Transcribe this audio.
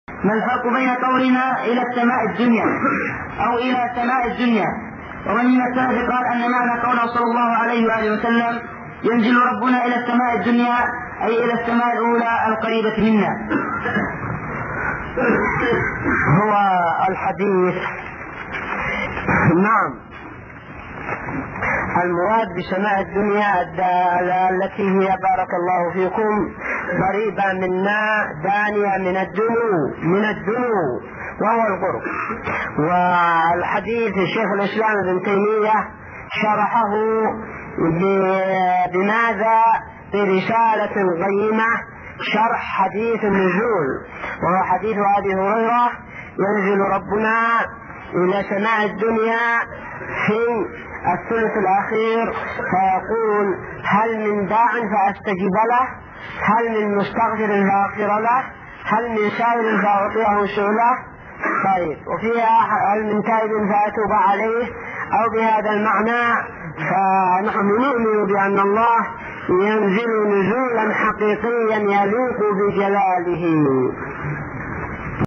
ما الفرق بين قولنا إلى السماء الدنيا أو إلى سماء الدنيا؟ ومن السلف قال أن معنى قوله صلى الله عليه وآله وسلم ينزل ربنا إلى السماء الدنيا أي إلى السماء الأولى القريبة منا. هو الحديث نعم المراد بسماء الدنيا التي هي بارك الله فيكم قريبة منا دانية من الدنو وهو القرب. والحديث الشيخ الإسلام ابن تيمية شرحه بماذا؟ برسالة قيمة شرح حديث النزول، وهو حديث أبي هريرة ينزل ربنا إلى سماء الدنيا في الثلث الأخير فيقول هل من داع فأستجيب له، هل من مستغفر فأغفر له، هل من سائل فأعطيه سؤله. طيب، وفيها هل من تائب فأتوب عليه، أو بهذا المعنى فنحن نؤمن بأن الله ينزل نزولا حقيقيا يليق بجلاله.